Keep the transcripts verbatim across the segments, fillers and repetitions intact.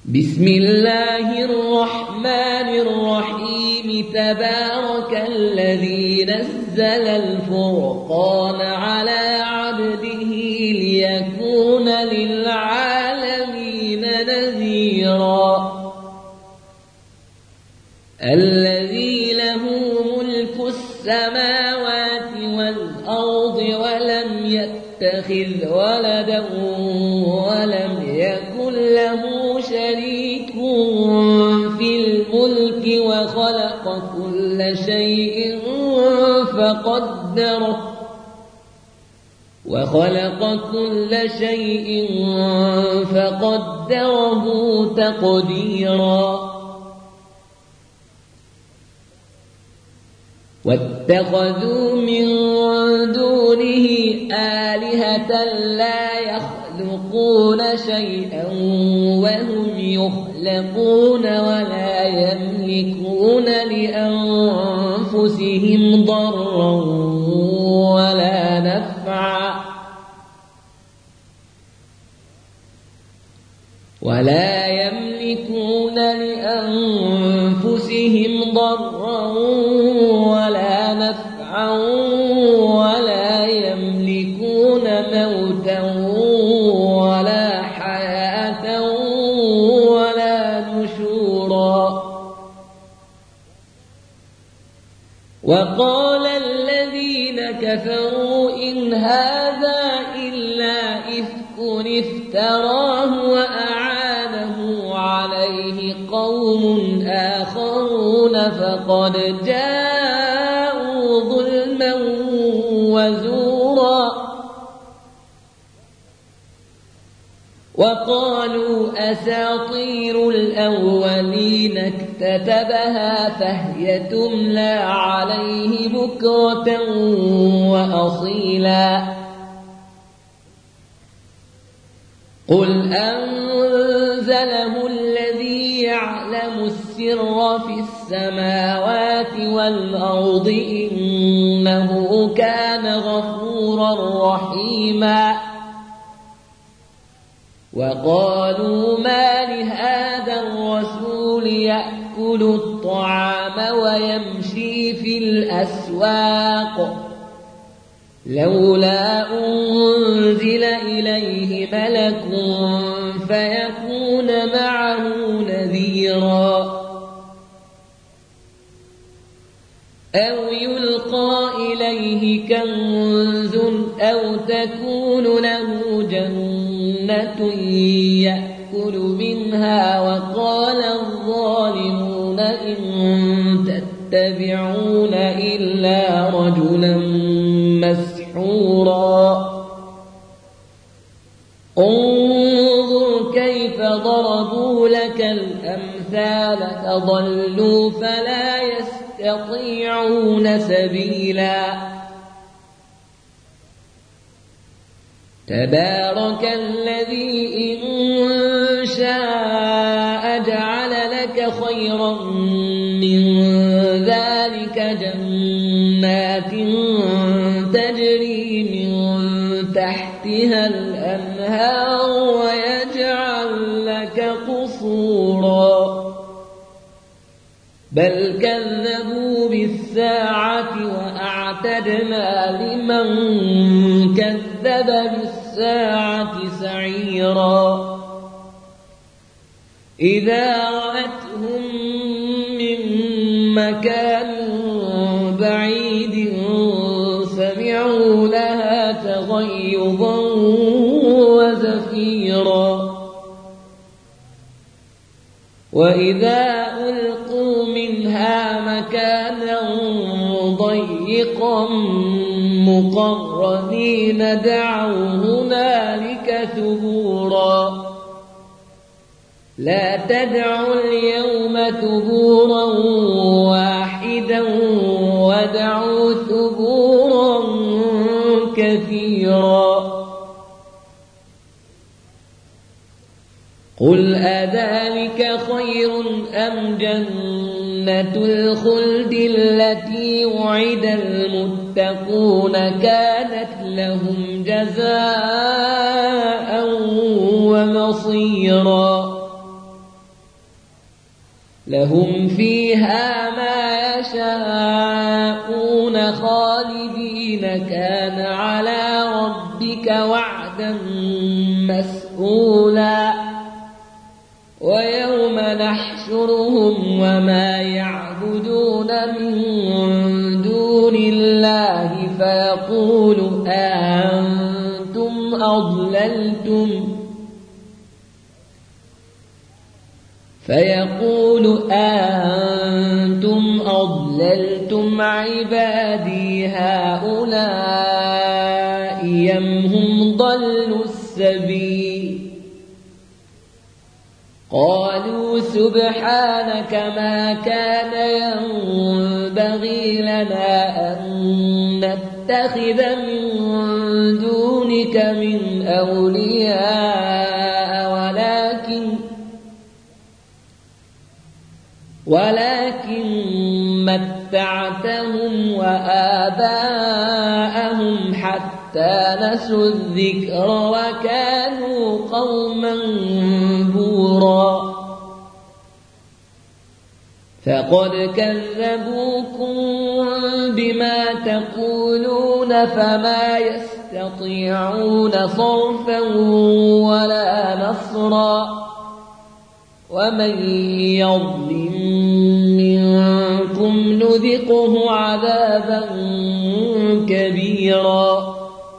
بسم الله الرحمن الرحيم تبارك الذي نزل الفرقان على عبده ليكون للعالمين نذيرا الذي له ملك السماوات والأرض ولم يتخذ ولدا ولم يكن له شريك في الملك وخلق كل شيء فقدره وخلق كل شيء فقدره تقديرا واتخذوا من دونه آلهة لا يخلقون شيئا وهم يخلقون ولا يملكون لأنفسهم ضرا ولا نفعا ولا يملكون لأنفسهم ضرا ولا نفعا ولا يملكون موتا ولا حياة ولا نشورا وقال الذين كفروا إن هذا إلا إفك افتراه وأعانه عليه قوم آخرون فقد جاءوا ظلما وزورا وقالوا أساطير الأولين اكتتبها فهي تملى عليه بكرة وأصيلا قل أنزله الذي يعلم السر في السماوات والأرض إنه كان غفورا رحيما وقالوا ما لهذا الرسول يأكل الطعام ويمشي في الأسواق لولا أنزل إليه ملك فيكون معه نذيرا أو يلقى إليه كنز أو تكون له جنة يأكل منها وقال الظالمون إن تتبعون إلا رجلا مسحورا انظر كيف ضربوا لك الأمثال فضلوا فلا يستطيعون سبيلا تبارك الذي إن شاء جعل لك خيرا من ذلك جنات تجري من تحتها الأنهار ويجعل لك قصورا بل كذبوا بالساعة وأعتدنا لمن كذب بالساعة سعيرا إذا رأتهم من مكان بعيد سمعوا لها تغيظا وزفيرا وإذا ألقوا منها مكانا ضيقا مقرنين دعوا هنالك ثبورا لا تدعوا اليوم ثبورا واحدا ودعوا ثبورا كثيرا قل أذلك خير أم جنة الخلد التي وعد المتقون كانت لهم جزاء ومصيرا لهم فيها ما يشاءون خالدين كان على ربك وعدا مسئولا ويوم نحشرهم وما يعبدون من دون الله فيقول أأنتم أضللتم فيقول أأنتم أضللتم عبادي هؤلاء أم هم ضلوا السبيل قالوا سبحانك ما كان ينبغي لنا أن نتخذ من دونك من أولياء ولكن ولكن متعتهم وآباءهم حتى نسوا الذكر وكانوا قوما بورا فقد كذبوكم بما تقولون فما يستطيعون صرفا ولا نصرا ومن يظلم منكم نذقه عذابا كبيرا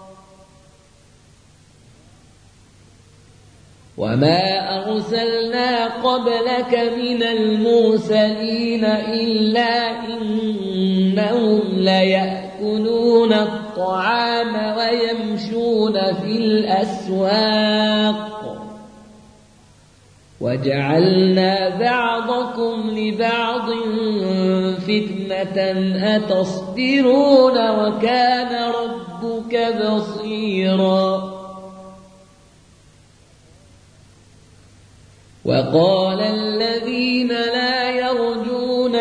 وما أرسلنا قبلك من المرسلين إلا إنهم ليأكلون الطعام ويمشون في الأسواق وجعلنا بعضكم لبعض فتنة أتصبرون وكان ربك بصيرا وقال الذين لا يرجون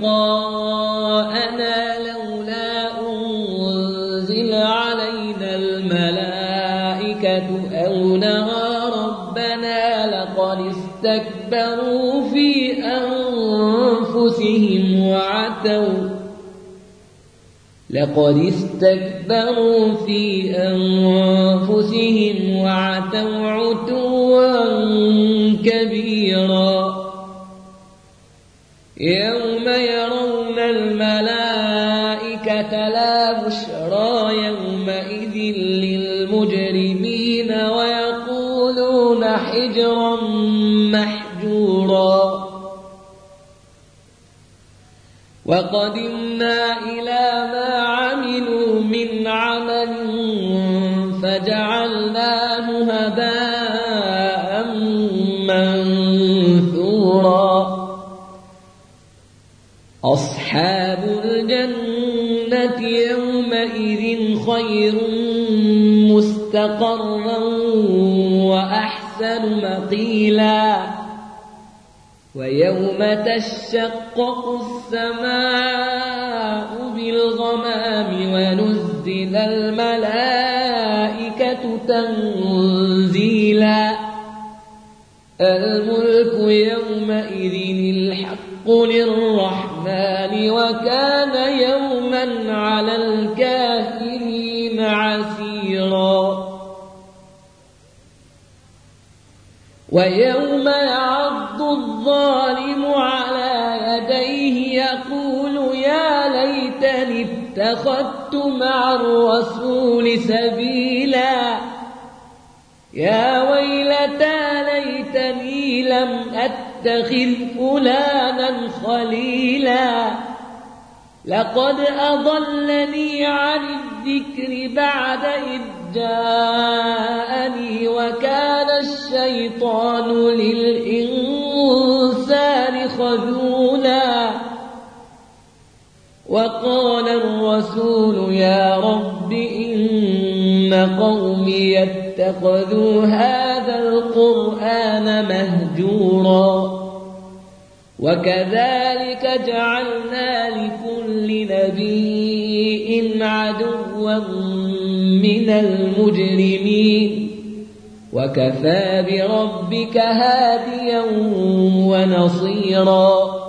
لقاءنا لولا أنزل علينا الملائكة أو نرى ربنا لقد استكبروا في أنفسهم وعتوا لقد استكبروا في أنفسهم وعتوا عتوا كبيرا يوم يرون الملائكة لا بشرى يومئذ للمجرمين ويقولون حجرا محجورا وقدمنا إلى ما عملوا من عمل فجعلناه هباء منثورا أصحاب الجنة يومئذ خير مستقرا وأحسن مقيلا ويوم تشقق السماء بالغمام ونزل الملائكة تنزيلا الملك يومئذ الحق للرحمن وكان يوما على الكافرين عسيرا ويوم يعض الظالم على يديه يقول يا ليتني اتخذت مع الرسول سبيلا يا ويلتى ليتني لم أتخذ فلانا خليلا لقد أضلني عن الذكر بعد إذ جاءني وكان الشيطان للإنسان خذولا وقال الرسول يا رب إن قومي اتخذوا هذا القرآن مهجورا وكذلك جعلنا لكل نبي عدوا من المجرمين وكفى بربك هاديا ونصيرا.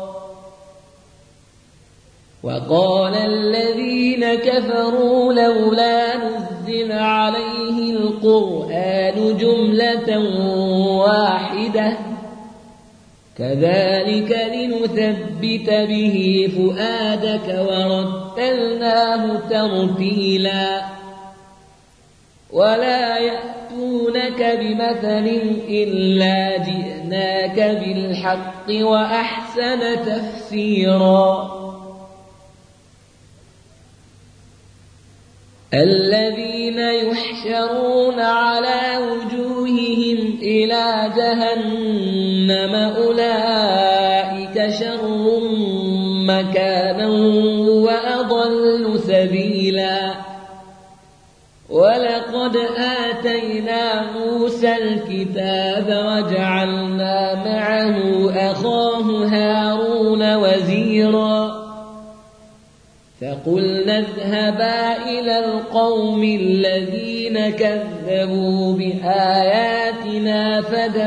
وقال الذين كفروا لولا نزل عليه القرآن جملة واحدة كذلك لنثبت به فؤادك ورتلناه ترتيلا. ولا يأتونك بمثل إلا جئناك بالحق وأحسن تفسيرا. الذين يحشرون على وجوههم إلى جهنم أولئك شر مكانا وأضل سبيلا. ولقد آتينا موسى الكتاب وجعلنا معه أخاه هارون وزيرا. فقلنا اذهبا إلى القوم الذين كذبوا بآياتنا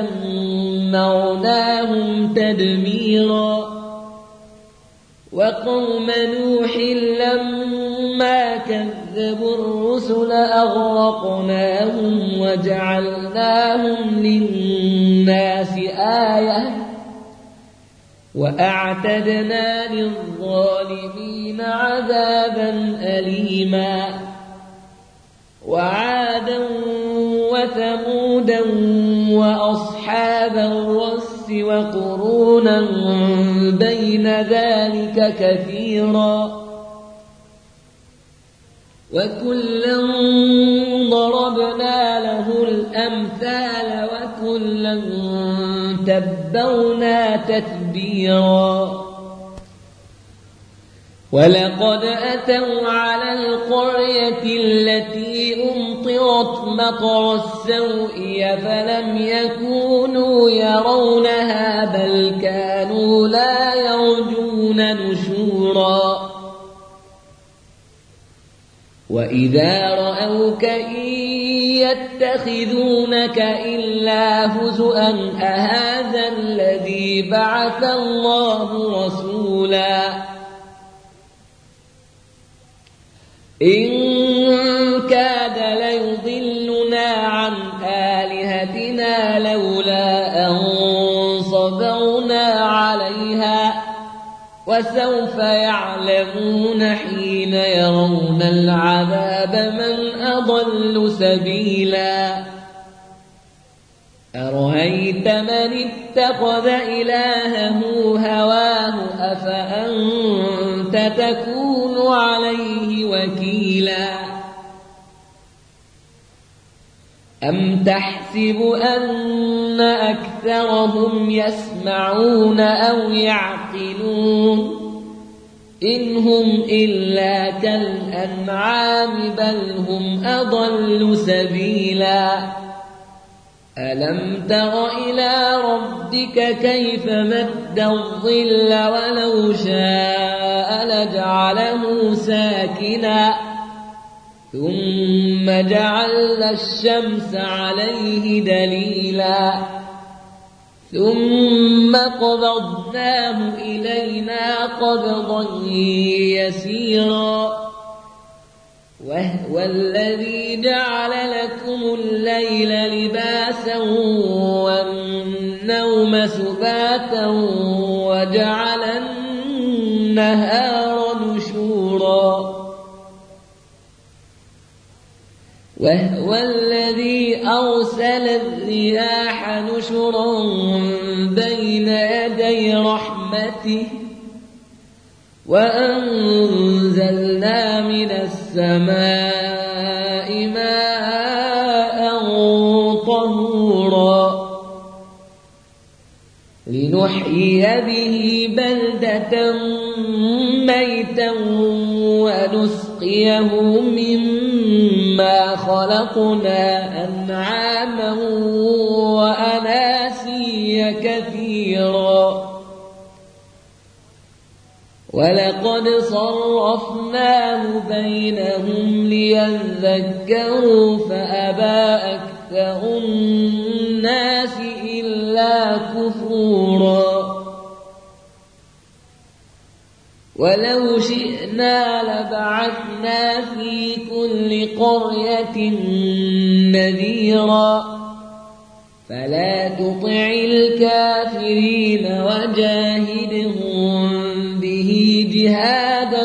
فدمرناهم تدميرا. وقوم نوح لما كذبوا الرسل أغرقناهم وجعلناهم للناس آية وأعتدنا للظالمين عذابا أليما. وعادا وثمودا وأصحاب الرس وقرونا بين ذلك كثيرا. وكلا ضربنا له الأمثال وكلا تبرنا تتبيرا. ولقد أتوا على القرية التي أمطرت مطر السوء فلم يكونوا يرونها بل كانوا لا يرجون نشورا. وإذا رأوك إن يتخذونك إلا هزؤا أهذا الذي بعث الله رسولا. إن كاد ليضلنا عن آلهتنا لولا أن صبرنا عليها وسوف يعلمون حين يرون العذاب من أضل سبيلا. أرأيت من اتخذ إلهه هواه أفأنت تكون عليه وكيلا. أم تحسب أن أكثرهم يسمعون أو يعقلون إن هم إلا كالأنعام بل هم أضل سبيلا. ألم تر إلى ربك كيف مد الظل ولو شاء لجعله ساكنا ثم جعلنا الشمس عليه دليلا ثم قبضناه إلينا قبضا يسيرا. وهو الذي جعل لكم الليل لباسا والنوم سباتا وجعل النهار نشورا. وهو الذي أرسل الرياح نشرا بين يدي رحمته وأنزلنا من السماء ماء طهورا لنحيي به بلدة ميتا ونسقيه مما خلقنا أنعاما وأناسيا كثيرا. ولقد صرفناه بينهم ليذكروا فأبى أكثر الناس إلا كفورا. نفورا ولو شئنا لبعثنا في كل قرية نذيرا فلا تطع الكافرين وجاهدهم به جهادا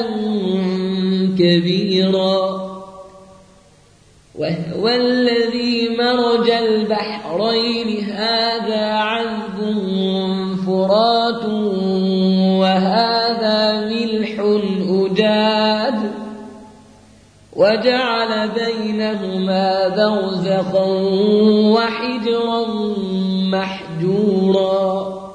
كبيرا وهو الذي مرج البحرين هذا عذب فرات وهذا ملح أجاج وجعل بينهما برزخا وحجرا محجورا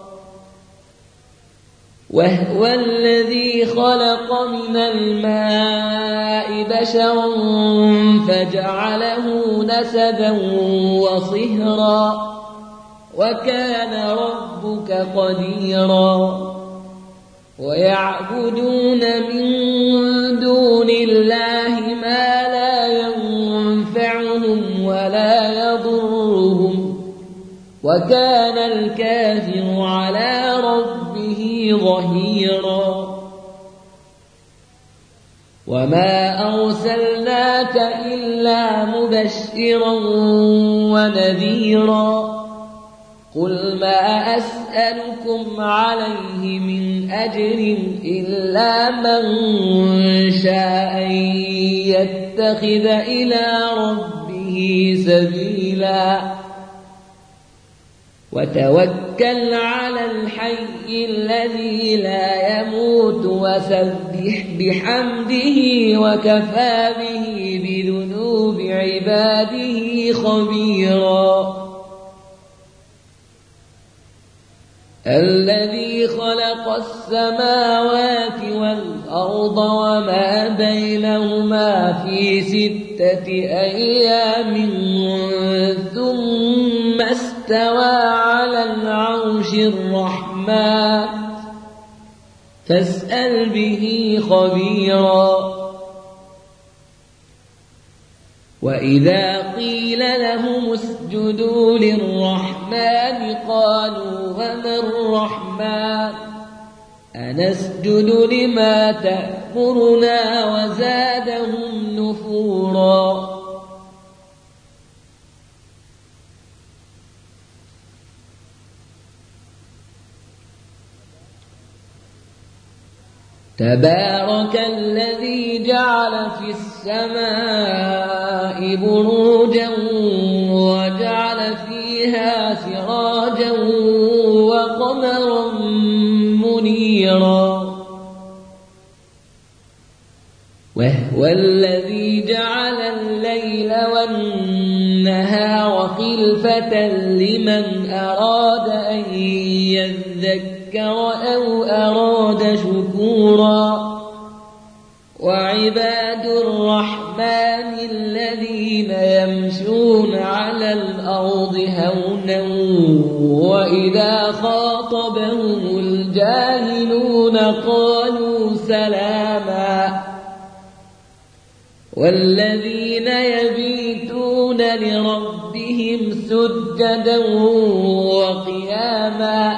وهو الذي خلق من الماء بشرا فجعله نسبا وصهرا وكان ربك قديرا ويعبدون من دون الله ما لا ينفعهم ولا يضرهم وكان الكافر على ربه ظهيرا وما أرسلناك إلا مبشرا ونذيرا قل ما أسألكم عليه من أجر إلا من شاء يتخذ إلى ربه سبيلا وتوكل على الحي الذي لا يموت وسبح بحمده وكفى به بذنوب عباده خبيرا الذي خلق السماوات والأرض وما بينهما في ستة أيام ثم استوى على العرش الرحمن فاسأل به خبيرا وإذا قيل لهم اسجدوا للرحمن قالوا وما الرحمن أنسجد لما تأمرنا وزادهم نفورا تبارك الذي جعل في السماء بروجا وجعل فيها سراجا وقمرا منيرا وهو الذي جعل الليل والنهار خلفة لمن أراد أن يذكر أو أراد شكورا وعباد الرحمن الذين يمشون على الأرض هونا وإذا خاطبهم الجاهلون قالوا سلاما والذين يبيتون لربهم سجدا وقياما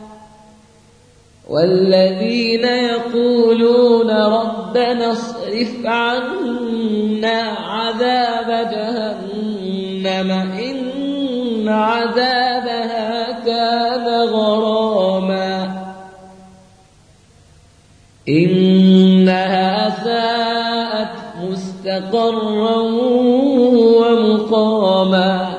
والذين يقولون ربنا اصرف عنا عذاب جهنم إن عذابها كان غراما إنها ساءت مستقرا ومقاما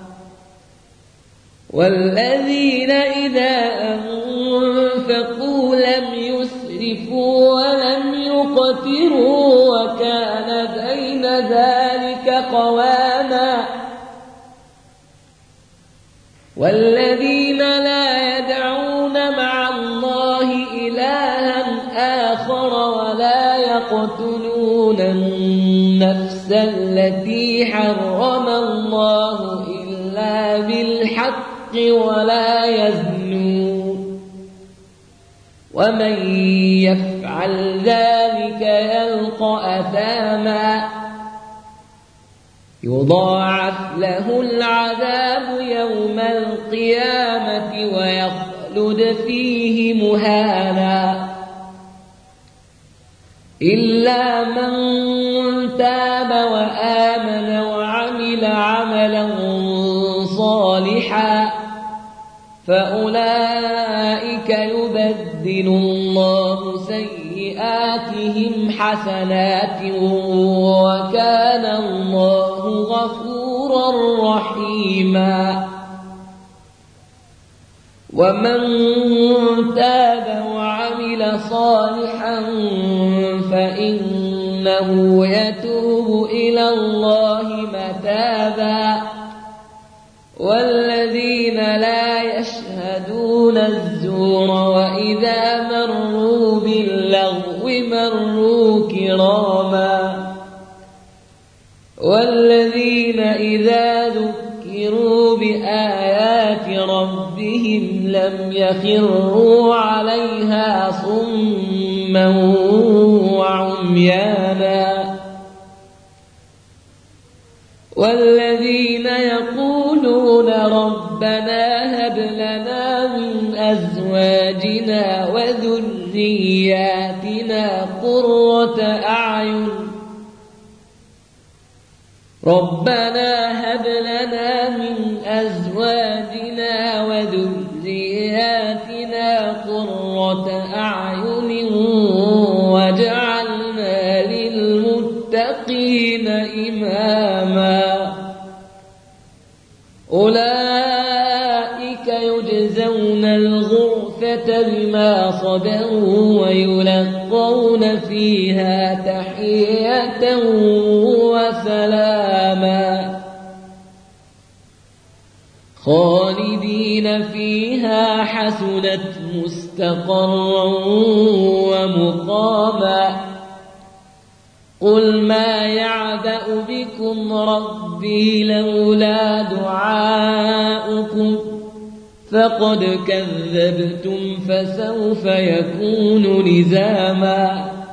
والذين إذا أنفقوا لم يسرفوا ولم يقتروا وكان بين ذلك قواما والذين لا يدعون مع الله إلها آخر ولا يقتلون النفس التي حرم الله إلا بالحق ولا يزنون ومن يفعل ذلك يلقى أثاما يضاعف له العذاب يوم القيامة ويخلد فيه مهانا إلا من تاب وآمن وعمل عملا صالحا فأولئك يبدل الله سيئاتهم حسنات وكان الله غفورا رحيما ومن تاب وعمل صالحا فإنه يتوب إلى الله متابا والذين لا يشهدون الزور وإذا مروا باللغو مروا كراما والذين إذا ذكروا بآيات ربهم لم يخروا عليها صما وعميانا والذين يقولون ربنا هب لنا من أزواجنا وذرياتنا قرة أعين ربنا هب لنا من أزواجنا وذرياتنا قرة أعين واجعلنا للمتقين إماما أولئك يجزون الغرفة بما صبروا ويلقون فيها تحية وسلاما خالدين فيها حسنت مستقرا ومقاما قل ما يعبأ بكم ربي لولا دعاؤكم فقد كذبتم فسوف يكون لزاما